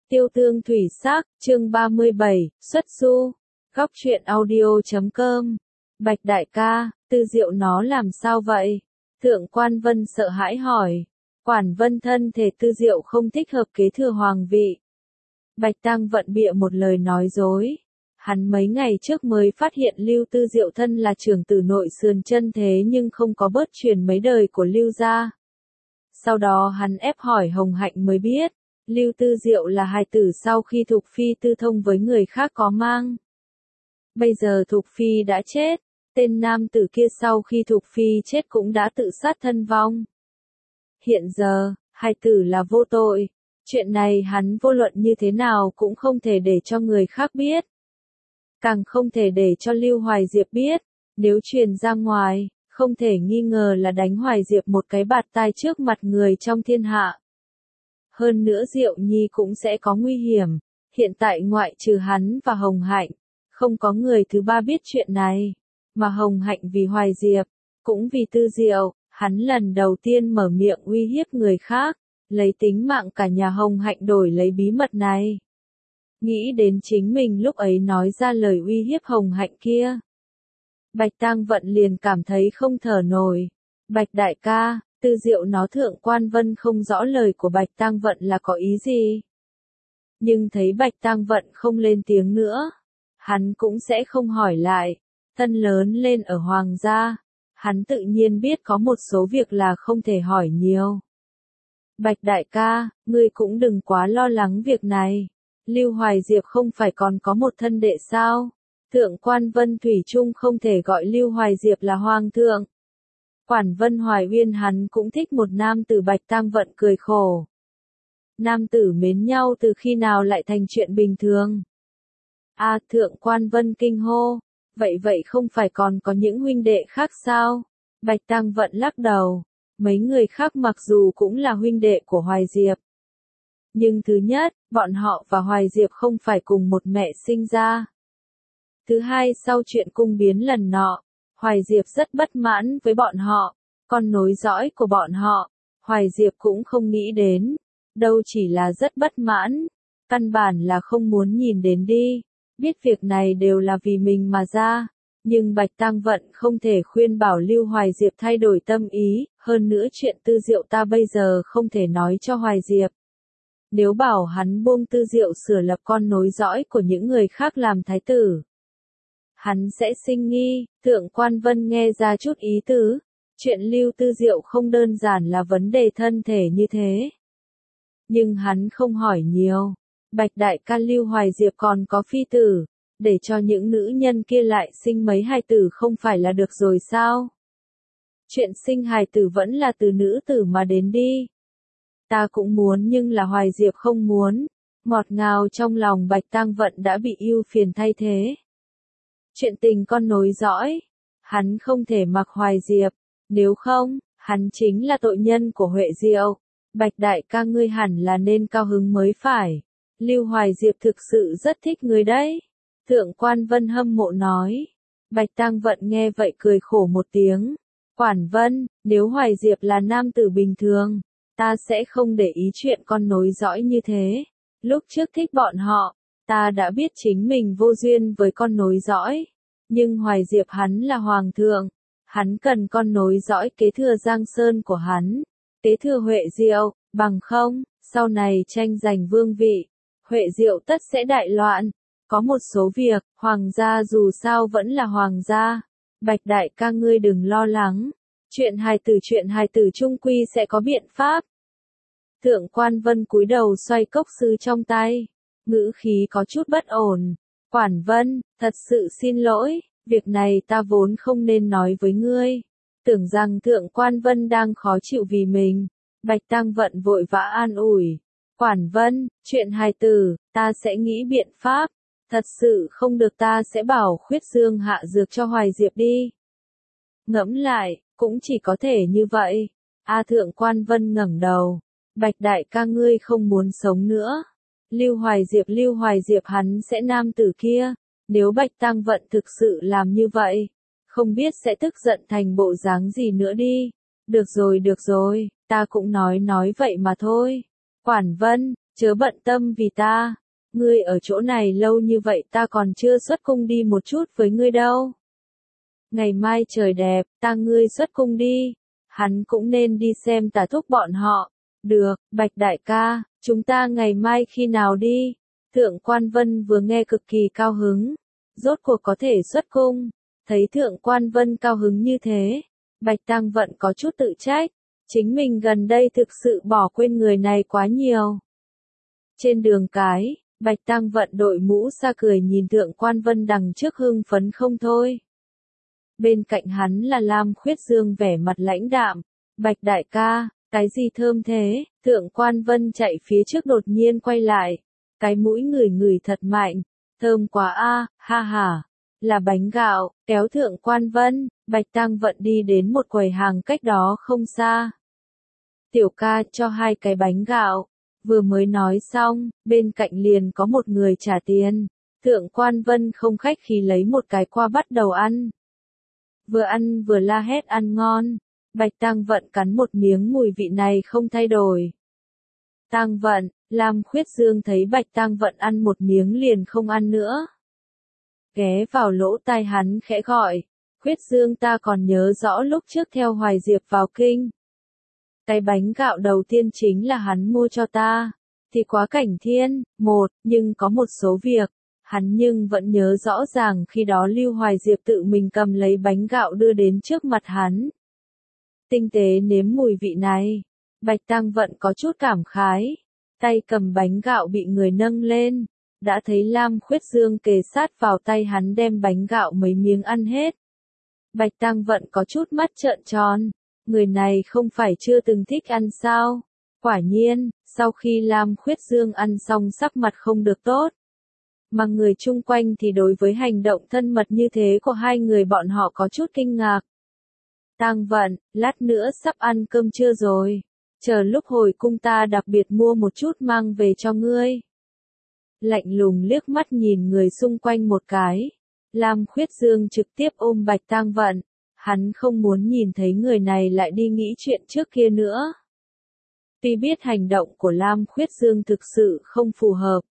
Tiêu tương thủy sắc, chương 37, xuất du. Góc truyện audio.com. Bạch đại ca, Tư Diệu nó làm sao vậy? Thượng Quan Vân sợ hãi hỏi. Quản Vân thân thể Tư Diệu không thích hợp kế thừa hoàng vị. Bạch Tăng Vận bịa một lời nói dối. Hắn mấy ngày trước mới phát hiện Lưu Tư Diệu thân là trưởng tử nội sườn chân thế nhưng không có bớt truyền mấy đời của Lưu gia. Sau đó hắn ép hỏi Hồng Hạnh mới biết, Lưu Tư Diệu là hài tử sau khi Thục Phi tư thông với người khác có mang. Bây giờ Thục Phi đã chết, tên nam tử kia sau khi Thục Phi chết cũng đã tự sát thân vong. Hiện giờ, hài tử là vô tội, chuyện này hắn vô luận như thế nào cũng không thể để cho người khác biết. Càng không thể để cho Lưu Hoài Diệp biết, nếu truyền ra ngoài, không thể nghi ngờ là đánh Hoài Diệp một cái bạt tai trước mặt người trong thiên hạ. Hơn nữa Diệu Nhi cũng sẽ có nguy hiểm, hiện tại ngoại trừ hắn và Hồng Hạnh, không có người thứ ba biết chuyện này, mà Hồng Hạnh vì Hoài Diệp, cũng vì Tư Diệu, hắn lần đầu tiên mở miệng uy hiếp người khác, lấy tính mạng cả nhà Hồng Hạnh đổi lấy bí mật này. Nghĩ đến chính mình lúc ấy nói ra lời uy hiếp Hồng Hạnh kia. Bạch Tăng Vận liền cảm thấy không thở nổi. Bạch đại ca, Tư Diệu nó Thượng Quan Vân không rõ lời của Bạch Tăng Vận là có ý gì. Nhưng thấy Bạch Tăng Vận không lên tiếng nữa, hắn cũng sẽ không hỏi lại. Thân lớn lên ở Hoàng gia, hắn tự nhiên biết có một số việc là không thể hỏi nhiều. Bạch đại ca, ngươi cũng đừng quá lo lắng việc này. Lưu Hoài Diệp không phải còn có một thân đệ sao? Thượng Quan Vân thủy chung không thể gọi Lưu Hoài Diệp là hoàng thượng. Quản Vân Hoài Uyên hắn cũng thích một nam tử. Bạch Tăng Vận cười khổ. Nam tử mến nhau từ khi nào lại thành chuyện bình thường? Thượng Quan Vân kinh hô. Vậy không phải còn có những huynh đệ khác sao? Bạch Tăng Vận lắc đầu. Mấy người khác mặc dù cũng là huynh đệ của Hoài Diệp. Nhưng thứ nhất, bọn họ và Hoài Diệp không phải cùng một mẹ sinh ra. Thứ hai, sau chuyện cung biến lần nọ, Hoài Diệp rất bất mãn với bọn họ, con nối dõi của bọn họ, Hoài Diệp cũng không nghĩ đến, đâu chỉ là rất bất mãn, căn bản là không muốn nhìn đến đi, biết việc này đều là vì mình mà ra, nhưng Bạch Tăng Vận không thể khuyên bảo Lưu Hoài Diệp thay đổi tâm ý, hơn nữa chuyện Tư Diệu ta bây giờ không thể nói cho Hoài Diệp. Nếu bảo hắn buông Tư Diệu sửa lập con nối dõi của những người khác làm thái tử, hắn sẽ sinh nghi. Thượng Quan Vân nghe ra chút ý tứ, chuyện Lưu Tư Diệu không đơn giản là vấn đề thân thể như thế. Nhưng hắn không hỏi nhiều. Bạch đại ca, Lưu Hoài Diệp còn có phi tử, để cho những nữ nhân kia lại sinh mấy hài tử không phải là được rồi sao? Chuyện sinh hài tử vẫn là từ nữ tử mà đến đi. Ta cũng muốn nhưng là Hoài Diệp không muốn. Ngọt ngào trong lòng Bạch Tăng Vận đã bị ưu phiền thay thế. Chuyện tình con nối dõi, hắn không thể mặc Hoài Diệp, nếu không, hắn chính là tội nhân của Huệ Diệu. Bạch đại ca, ngươi hẳn là nên cao hứng mới phải. Lưu Hoài Diệp thực sự rất thích ngươi đấy. Thượng Quan Vân hâm mộ nói. Bạch Tăng Vận nghe vậy cười khổ một tiếng. Quản Vân, nếu Hoài Diệp là nam tử bình thường, ta sẽ không để ý chuyện con nối dõi như thế. Lúc trước thích bọn họ, ta đã biết chính mình vô duyên với con nối dõi. Nhưng Hoài Diệp hắn là hoàng thượng, hắn cần con nối dõi kế thừa Giang Sơn của hắn, kế thừa Huệ Diệu, bằng không, sau này tranh giành vương vị, Huệ Diệu tất sẽ đại loạn. Có một số việc, hoàng gia dù sao vẫn là hoàng gia. Bạch đại ca, ngươi đừng lo lắng, chuyện hài tử chung quy sẽ có biện pháp. Thượng Quan Vân cúi đầu xoay cốc sứ trong tay, ngữ khí có chút bất ổn. Quản Vân, thật sự xin lỗi, việc này ta vốn không nên nói với ngươi. Tưởng rằng Thượng Quan Vân đang khó chịu vì mình. Bạch Tăng Vận vội vã an ủi. Quản Vân, chuyện hài tử, ta sẽ nghĩ biện pháp. Thật sự không được ta sẽ bảo Khuyết Dương hạ dược cho Hoài Diệp đi. Ngẫm lại, cũng chỉ có thể như vậy. Thượng Quan Vân ngẩng đầu. Bạch đại ca, ngươi không muốn sống nữa. Lưu Hoài Diệp hắn sẽ nam tử kia. Nếu Bạch Tăng Vận thực sự làm như vậy, không biết sẽ tức giận thành bộ dáng gì nữa đi. Được rồi, ta cũng nói vậy mà thôi. Quản Vân, chớ bận tâm vì ta, ngươi ở chỗ này lâu như vậy ta còn chưa xuất cung đi một chút với ngươi đâu. Ngày mai trời đẹp, ta ngươi xuất cung đi, hắn cũng nên đi xem Tả Thúc bọn họ. Được, Bạch đại ca, chúng ta ngày mai khi nào đi? Thượng Quan Vân vừa nghe cực kỳ cao hứng, rốt cuộc có thể xuất cung, thấy Thượng Quan Vân cao hứng như thế, Bạch Tăng Vận có chút tự trách, chính mình gần đây thực sự bỏ quên người này quá nhiều. Trên đường cái, Bạch Tăng Vận đội mũ xa cười nhìn Thượng Quan Vân đằng trước hưng phấn không thôi. Bên cạnh hắn là Lam Khuyết Dương vẻ mặt lãnh đạm, Bạch đại ca, cái gì thơm thế? Thượng Quan Vân chạy phía trước đột nhiên quay lại, cái mũi ngửi thật mạnh, thơm quá a, ha ha, là bánh gạo. Kéo Thượng Quan Vân, Bạch Tăng Vận đi đến một quầy hàng cách đó không xa. Tiểu ca cho 2 cái bánh gạo, vừa mới nói xong, bên cạnh liền có một người trả tiền. Thượng Quan Vân không khách khí lấy một cái qua bắt đầu ăn. Vừa ăn vừa la hét ăn ngon, Bạch Tăng Vận cắn một miếng mùi vị này không thay đổi. Tăng Vận, Lam Khuyết Dương thấy Bạch Tăng Vận ăn một miếng liền không ăn nữa. Ghé vào lỗ tai hắn khẽ gọi, Khuyết Dương ta còn nhớ rõ lúc trước theo Hoài Diệp vào kinh. Cái bánh gạo đầu tiên chính là hắn mua cho ta, thì quá cảnh thiên, nhưng có một số việc, hắn nhưng vẫn nhớ rõ ràng khi đó Lưu Hoài Diệp tự mình cầm lấy bánh gạo đưa đến trước mặt hắn. Tinh tế nếm mùi vị này, Bạch Tăng Vận có chút cảm khái, tay cầm bánh gạo bị người nâng lên, đã thấy Lam Khuyết Dương kề sát vào tay hắn đem bánh gạo mấy miếng ăn hết. Bạch Tăng Vận có chút mắt trợn tròn, người này không phải chưa từng thích ăn sao? Quả nhiên, sau khi Lam Khuyết Dương ăn xong sắc mặt không được tốt. Mà người chung quanh thì đối với hành động thân mật như thế của hai người bọn họ có chút kinh ngạc. Tăng Vận, lát nữa sắp ăn cơm trưa rồi, chờ lúc hồi cung ta đặc biệt mua một chút mang về cho ngươi. Lạnh lùng liếc mắt nhìn người xung quanh một cái, Lam Khuyết Dương trực tiếp ôm Bạch Tăng Vận, hắn không muốn nhìn thấy người này lại đi nghĩ chuyện trước kia nữa. Tuy biết hành động của Lam Khuyết Dương thực sự không phù hợp,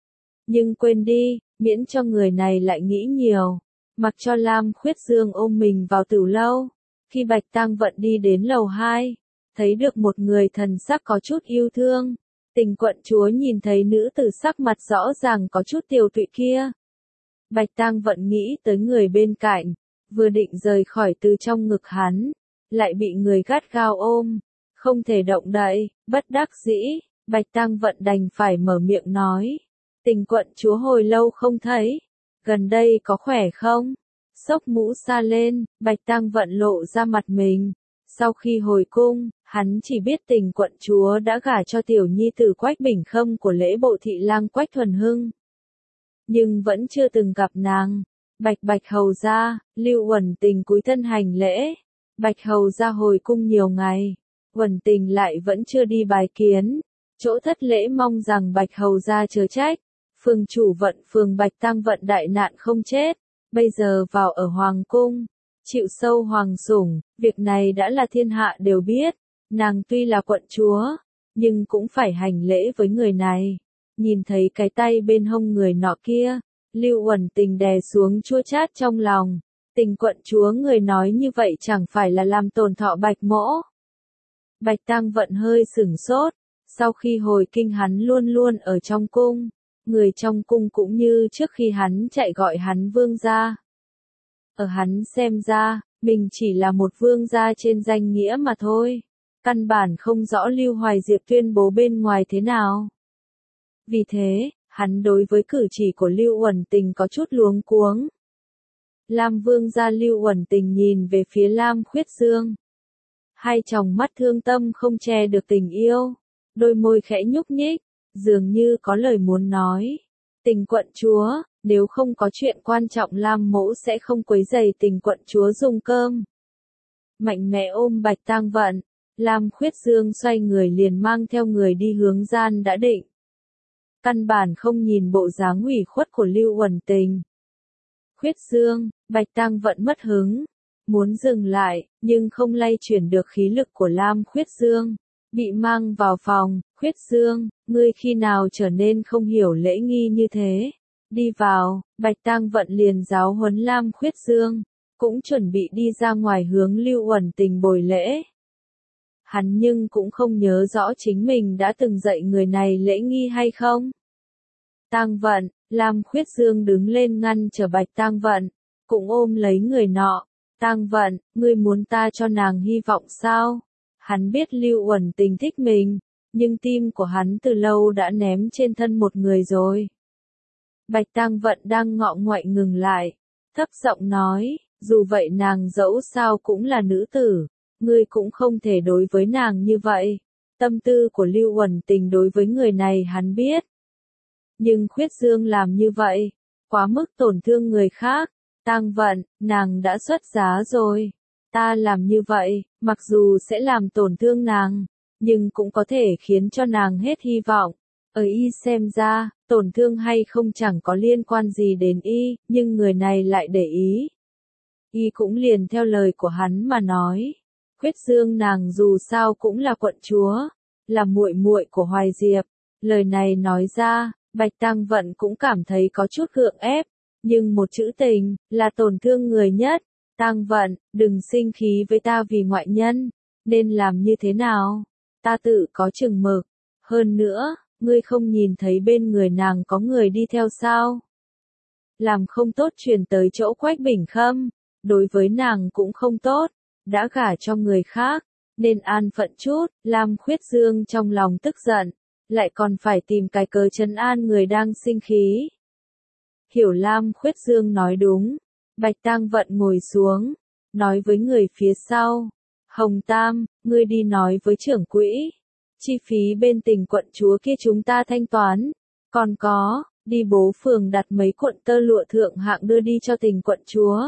nhưng quên đi, miễn cho người này lại nghĩ nhiều, mặc cho Lam Khuyết Dương ôm mình vào tửu lâu. Khi Bạch Tăng Vận đi đến lầu 2, thấy được một người thần sắc có chút yêu thương, Tình quận chúa nhìn thấy nữ tử sắc mặt rõ ràng có chút tiều tụy kia. Bạch Tăng Vận nghĩ tới người bên cạnh, vừa định rời khỏi từ trong ngực hắn, lại bị người gắt gao ôm, không thể động đậy, bất đắc dĩ, Bạch Tăng Vận đành phải mở miệng nói. Tình quận chúa hồi lâu không thấy, gần đây có khỏe không? Xốc mũ sa lên, Bạch Tăng Vận lộ ra mặt mình. Sau khi hồi cung, hắn chỉ biết Tình quận chúa đã gả cho tiểu nhi tử Quách Bình Khâm của lễ bộ thị lang Quách Thuần Hưng. Nhưng vẫn chưa từng gặp nàng. Bạch hầu gia, Lưu Uẩn Tình cúi thân hành lễ. Bạch hầu gia hồi cung nhiều ngày, Uẩn Tình lại vẫn chưa đi bài kiến. Chỗ thất lễ mong rằng Bạch hầu gia chớ trách. Phường chủ vận phường Bạch Tăng Vận đại nạn không chết, bây giờ vào ở hoàng cung, chịu sâu hoàng sủng, việc này đã là thiên hạ đều biết. Nàng tuy là quận chúa, nhưng cũng phải hành lễ với người này. Nhìn thấy cái tay bên hông người nọ kia, Lưu Uẩn Tình đè xuống chua chát trong lòng. Tình quận chúa người nói như vậy chẳng phải là làm tổn thọ Bạch mỗ. Bạch Tăng Vận hơi sửng sốt, sau khi hồi kinh hắn luôn luôn ở trong cung. Người trong cung cũng như trước khi hắn chạy gọi hắn vương gia. Ở hắn xem ra, mình chỉ là một vương gia trên danh nghĩa mà thôi. Căn bản không rõ Lưu Hoài Diệp tuyên bố bên ngoài thế nào. Vì thế, hắn đối với cử chỉ của Lưu Uẩn Tình có chút luống cuống. Lam vương gia Lưu Uẩn Tình nhìn về phía Lam Khuyết Dương. Hai tròng mắt thương tâm không che được tình yêu, đôi môi khẽ nhúc nhích, dường như có lời muốn nói. Tình quận chúa, nếu không có chuyện quan trọng Lam mỗ sẽ không quấy rầy Tình quận chúa dùng cơm. Mạnh mẽ ôm Bạch Tăng Vận, Lam Khuyết Dương xoay người liền mang theo người đi hướng gian đã định. Căn bản không nhìn bộ dáng ủy khuất của Lưu Uẩn Tình. Khuyết Dương, Bạch Tăng Vận mất hứng, muốn dừng lại, nhưng không lay chuyển được khí lực của Lam Khuyết Dương. Bị mang vào phòng, Khuyết Dương, ngươi khi nào trở nên không hiểu lễ nghi như thế? Đi vào, Bạch Tang Vận liền giáo huấn Lam Khuyết Dương, cũng chuẩn bị đi ra ngoài hướng Lưu Uẩn Tình bồi lễ. Hắn nhưng cũng không nhớ rõ chính mình đã từng dạy người này lễ nghi hay không. Tang Vận, Lam Khuyết Dương đứng lên ngăn trở Bạch Tang Vận, cũng ôm lấy người nọ. Tang Vận, ngươi muốn ta cho nàng hy vọng sao? Hắn biết Lưu Uẩn Tình thích mình, nhưng tim của hắn từ lâu đã ném trên thân một người rồi. Bạch Tang Vận đang ngọ nguậy ngừng lại, thấp giọng nói, dù vậy nàng dẫu sao cũng là nữ tử, ngươi cũng không thể đối với nàng như vậy. Tâm tư của Lưu Uẩn Tình đối với người này hắn biết. Nhưng Khuyết Dương làm như vậy, quá mức tổn thương người khác. Tang Vận, nàng đã xuất giá rồi. Ta làm như vậy, mặc dù sẽ làm tổn thương nàng, nhưng cũng có thể khiến cho nàng hết hy vọng. Ở y xem ra, tổn thương hay không chẳng có liên quan gì đến y, nhưng người này lại để ý. Y cũng liền theo lời của hắn mà nói. Khuyết Dương nàng dù sao cũng là quận chúa, là muội muội của Hoài Diệp. Lời này nói ra, Bạch Tang Vận cũng cảm thấy có chút gượng ép, nhưng một chữ tình, là tổn thương người nhất. Tang Vận, đừng sinh khí với ta vì ngoại nhân, nên làm như thế nào? Ta tự có chừng mực. Hơn nữa, ngươi không nhìn thấy bên người nàng có người đi theo sao? Làm không tốt truyền tới chỗ Quách Bình Khâm, đối với nàng cũng không tốt, đã gả cho người khác, nên an phận chút. Lam Khuyết Dương trong lòng tức giận, lại còn phải tìm cái cớ trấn an người đang sinh khí. Hiểu Lam Khuyết Dương nói đúng, Bạch Tang Vận ngồi xuống, nói với người phía sau, Hồng Tam, ngươi đi nói với trưởng quỹ, chi phí bên Tình quận chúa kia chúng ta thanh toán, còn có, đi bố phường đặt mấy cuộn tơ lụa thượng hạng đưa đi cho Tình quận chúa.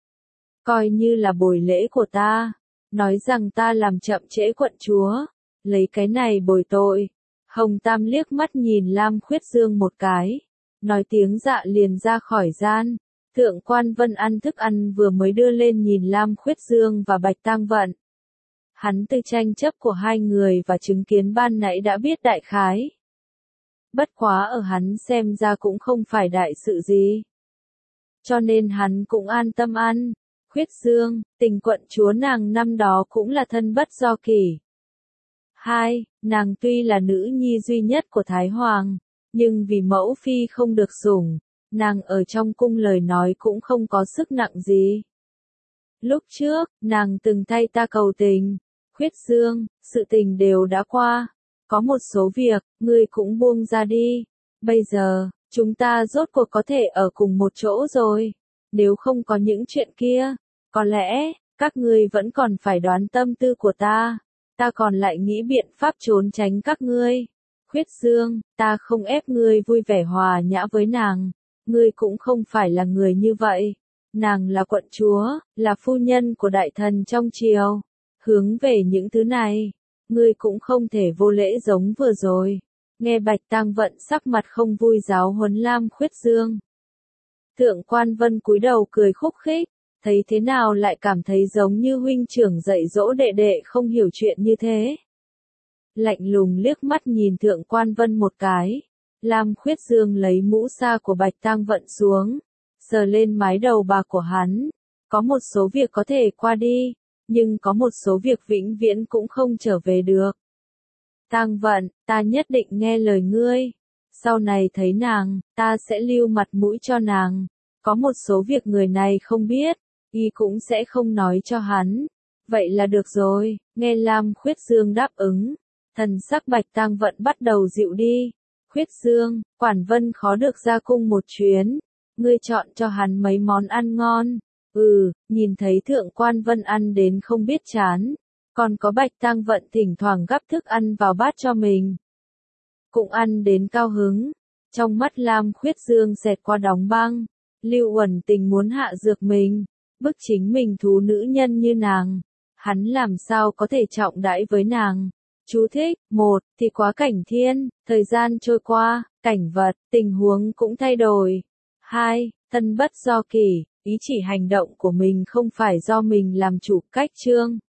Coi như là bồi lễ của ta, nói rằng ta làm chậm trễ quận chúa, lấy cái này bồi tội. Hồng Tam liếc mắt nhìn Lam Khuyết Dương một cái, nói tiếng dạ liền ra khỏi gian. Thượng quan Vân ăn thức ăn vừa mới đưa lên nhìn Lam Khuyết Dương và Bạch Tang Vận. Hắn từ tranh chấp của hai người và chứng kiến ban nãy đã biết đại khái. Bất quá ở hắn xem ra cũng không phải đại sự gì. Cho nên hắn cũng an tâm ăn. Khuyết Dương, Tình quận chúa nàng năm đó cũng là thân bất do kỷ. Hai, nàng tuy là nữ nhi duy nhất của Thái Hoàng, nhưng vì mẫu phi không được sủng, nàng ở trong cung lời nói cũng không có sức nặng gì. Lúc trước, nàng từng thay ta cầu tình. Khuyết Dương, sự tình đều đã qua. Có một số việc, ngươi cũng buông ra đi. Bây giờ, chúng ta rốt cuộc có thể ở cùng một chỗ rồi. Nếu không có những chuyện kia, có lẽ, các ngươi vẫn còn phải đoán tâm tư của ta. Ta còn lại nghĩ biện pháp trốn tránh các ngươi. Khuyết Dương, ta không ép ngươi vui vẻ hòa nhã với nàng. Ngươi cũng không phải là người như vậy. Nàng là quận chúa, là phu nhân của đại thần trong triều. Hướng về những thứ này, ngươi cũng không thể vô lễ giống vừa rồi. Nghe Bạch Tang Vận sắc mặt không vui giáo huấn Lam Khuyết Dương. Thượng quan Vân cúi đầu cười khúc khích, thấy thế nào lại cảm thấy giống như huynh trưởng dạy dỗ đệ đệ không hiểu chuyện như thế. Lạnh lùng liếc mắt nhìn Thượng quan Vân một cái, Lam Khuyết Dương lấy mũ sa của Bạch Tang Vận xuống, sờ lên mái đầu bạc của hắn. Có một số việc có thể qua đi, nhưng có một số việc vĩnh viễn cũng không trở về được. Tang Vận, ta nhất định nghe lời ngươi. Sau này thấy nàng, ta sẽ lưu mặt mũi cho nàng. Có một số việc người này không biết, y cũng sẽ không nói cho hắn. Vậy là được rồi. Nghe Lam Khuyết Dương đáp ứng, thần sắc Bạch Tang Vận bắt đầu dịu đi. Khuyết Dương, Quản Vân khó được ra cung một chuyến. Ngươi chọn cho hắn mấy món ăn ngon. Nhìn thấy Thượng quan Vân ăn đến không biết chán. Còn có Bạch Tang Vận thỉnh thoảng gắp thức ăn vào bát cho mình. Cũng ăn đến cao hứng. Trong mắt Lam Khuyết Dương xẹt qua đóng băng. Lưu Uẩn Tình muốn hạ dược mình, bức chính mình thú nữ nhân như nàng. Hắn làm sao có thể trọng đãi với nàng. Chú thích, 1. Thì quá cảnh thiên, thời gian trôi qua, cảnh vật, tình huống cũng thay đổi. 2. Thân bất do kỷ, ý chỉ hành động của mình không phải do mình làm chủ. Cách chương